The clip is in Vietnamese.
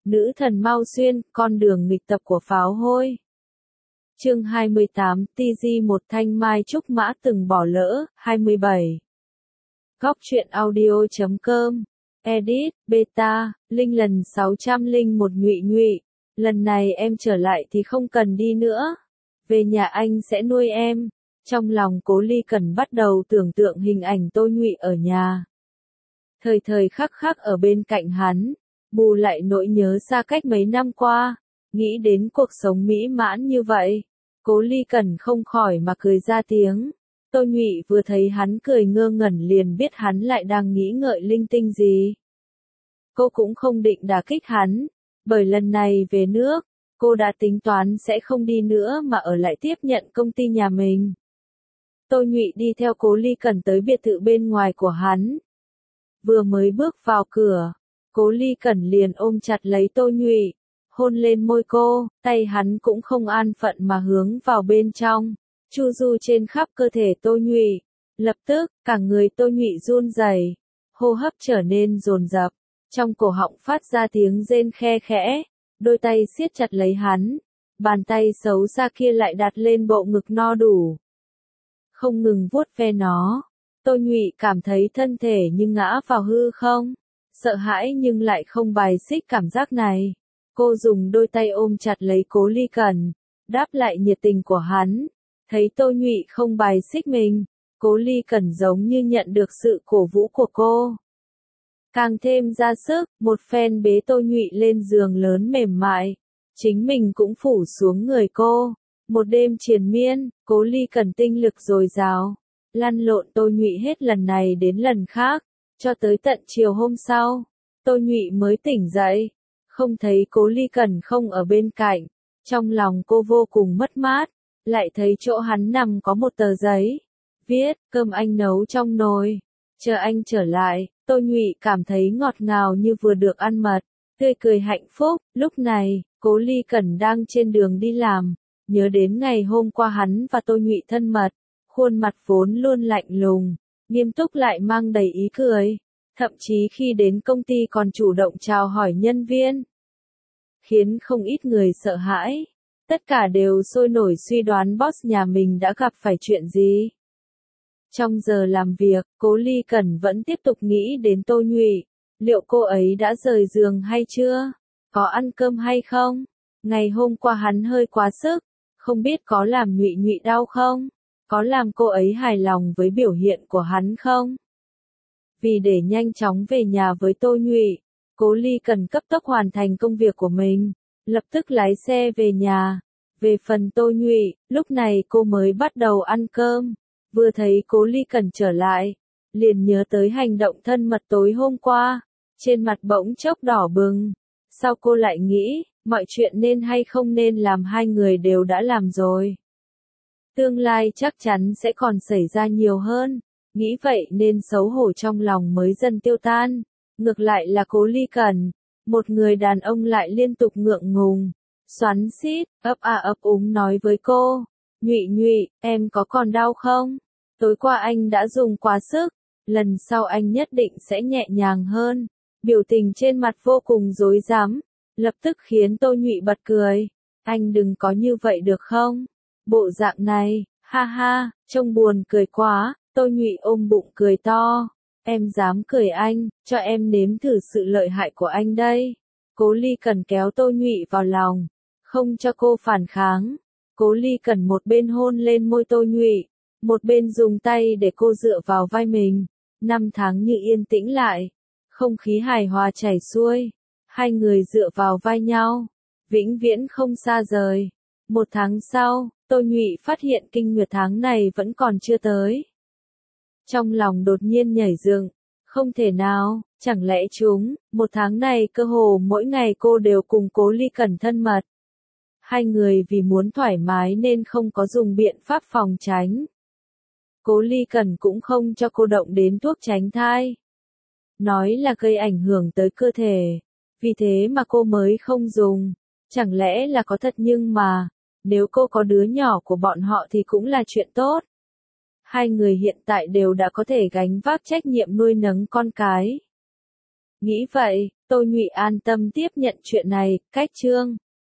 Nữ thần Mao Xuyên, con đường nghịch tập của pháo hôi. Chương 28, TG một thanh mai trúc mã từng bỏ lỡ, 27. Góc truyện audio.com. Edit, beta, linh lần 601 nhụy nhụy. Lần này em trở lại thì không cần đi nữa. Về nhà anh sẽ nuôi em. Trong lòng Cố Ly Cần bắt đầu tưởng tượng hình ảnh Tô Nhụy ở nhà. Thời thời khắc khắc ở bên cạnh hắn. Bù lại nỗi nhớ xa cách mấy năm qua. Nghĩ đến cuộc sống mỹ mãn như vậy. Cố Ly Cần không khỏi mà cười ra tiếng. Tô Nhụy vừa thấy hắn cười ngơ ngẩn liền biết hắn lại đang nghĩ ngợi linh tinh gì. Cô cũng không định đả kích hắn, bởi lần này về nước, cô đã tính toán sẽ không đi nữa mà ở lại tiếp nhận công ty nhà mình. Tô Nhụy đi theo Cố Ly Cần tới biệt thự bên ngoài của hắn. Vừa mới bước vào cửa, Cố Ly Cần liền ôm chặt lấy Tô Nhụy, hôn lên môi cô, tay hắn cũng không an phận mà hướng vào bên trong, chu du trên khắp cơ thể Tô Nhụy. Lập tức, cả người Tô Nhụy run rẩy, hô hấp trở nên dồn dập, trong cổ họng phát ra tiếng rên khe khẽ, đôi tay siết chặt lấy hắn, bàn tay xấu xa kia lại đặt lên bộ ngực no đủ, không ngừng vuốt ve nó. Tô Nhụy cảm thấy thân thể như ngã vào hư không, sợ hãi nhưng lại không bài xích cảm giác này. Cô dùng đôi tay ôm chặt lấy Cố Ly Cần, đáp lại nhiệt tình của hắn. Thấy Tô Nhụy không bài xích mình, Cố Ly Cần giống như nhận được sự cổ vũ của cô. Càng thêm ra sức, một phen bế Tô Nhụy lên giường lớn mềm mại. Chính mình cũng phủ xuống người cô. Một đêm triền miên, Cố Ly Cần tinh lực dồi dào, lăn lộn Tô Nhụy hết lần này đến lần khác, cho tới tận chiều hôm sau, Tô Nhụy mới tỉnh dậy, không thấy Cố Ly Cần không ở bên cạnh, trong lòng cô vô cùng mất mát, lại thấy chỗ hắn nằm có một tờ giấy, viết, cơm anh nấu trong nồi, chờ anh trở lại. Tô Nhụy cảm thấy ngọt ngào như vừa được ăn mật, tươi cười hạnh phúc. Lúc này, Cố Ly Cần đang trên đường đi làm, nhớ đến ngày hôm qua hắn và Tô Nhụy thân mật, khuôn mặt vốn luôn lạnh lùng, nghiêm túc lại mang đầy ý cười, thậm chí khi đến công ty còn chủ động chào hỏi nhân viên, khiến không ít người sợ hãi. Tất cả đều sôi nổi suy đoán boss nhà mình đã gặp phải chuyện gì. Trong giờ làm việc, Cố Ly Cần vẫn tiếp tục nghĩ đến Tô Nhụy. Liệu cô ấy đã rời giường hay chưa? Có ăn cơm hay không? Ngày hôm qua hắn hơi quá sức, không biết có làm Nhụy Nhụy đau không? Có làm cô ấy hài lòng với biểu hiện của hắn không? Vì để nhanh chóng về nhà với Tô Nhụy, Cố Ly Cần cấp tốc hoàn thành công việc của mình, lập tức lái xe về nhà. Về phần Tô Nhụy, lúc này cô mới bắt đầu ăn cơm. Vừa thấy Cố Ly Cần trở lại, liền nhớ tới hành động thân mật tối hôm qua, trên mặt bỗng chốc đỏ bừng. Sau cô lại nghĩ, mọi chuyện nên hay không nên làm hai người đều đã làm rồi. Tương lai chắc chắn sẽ còn xảy ra nhiều hơn, nghĩ vậy nên xấu hổ trong lòng mới dần tiêu tan. Ngược lại là Cố Ly Cần, một người đàn ông lại liên tục ngượng ngùng, xoắn xít, ấp a ấp úng nói với cô, Nhụy Nhụy, em có còn đau không? Tối qua anh đã dùng quá sức, lần sau anh nhất định sẽ nhẹ nhàng hơn. Biểu tình trên mặt vô cùng rối rắm, lập tức khiến Tô Nhụy bật cười. Anh đừng có như vậy được không? Bộ dạng này, ha ha, trông buồn cười quá. Tô Nhụy ôm bụng cười to. Em dám cười anh, cho em nếm thử sự lợi hại của anh đây. Cố Ly Cần kéo Tô Nhụy vào lòng, không cho cô phản kháng. Cố Ly Cần một bên hôn lên môi Tô Nhụy, một bên dùng tay để cô dựa vào vai mình. 5 tháng như yên tĩnh lại, không khí hài hòa chảy xuôi, hai người dựa vào vai nhau, vĩnh viễn không xa rời. 1 tháng sau, Tô Nhụy phát hiện kinh nguyệt tháng này vẫn còn chưa tới. Trong lòng đột nhiên nhảy dựng, không thể nào, chẳng lẽ 1 tháng này cơ hồ mỗi ngày cô đều cùng Cố Ly Cần thân mật. Hai người vì muốn thoải mái nên không có dùng biện pháp phòng tránh. Cố Ly Cần cũng không cho cô động đến thuốc tránh thai. Nói là gây ảnh hưởng tới cơ thể, vì thế mà cô mới không dùng. Chẳng lẽ là có thật nhưng mà, nếu cô có đứa nhỏ của bọn họ thì cũng là chuyện tốt. Hai người hiện tại đều đã có thể gánh vác trách nhiệm nuôi nấng con cái. Nghĩ vậy, Tôi Nhụy an tâm tiếp nhận chuyện này, cách chương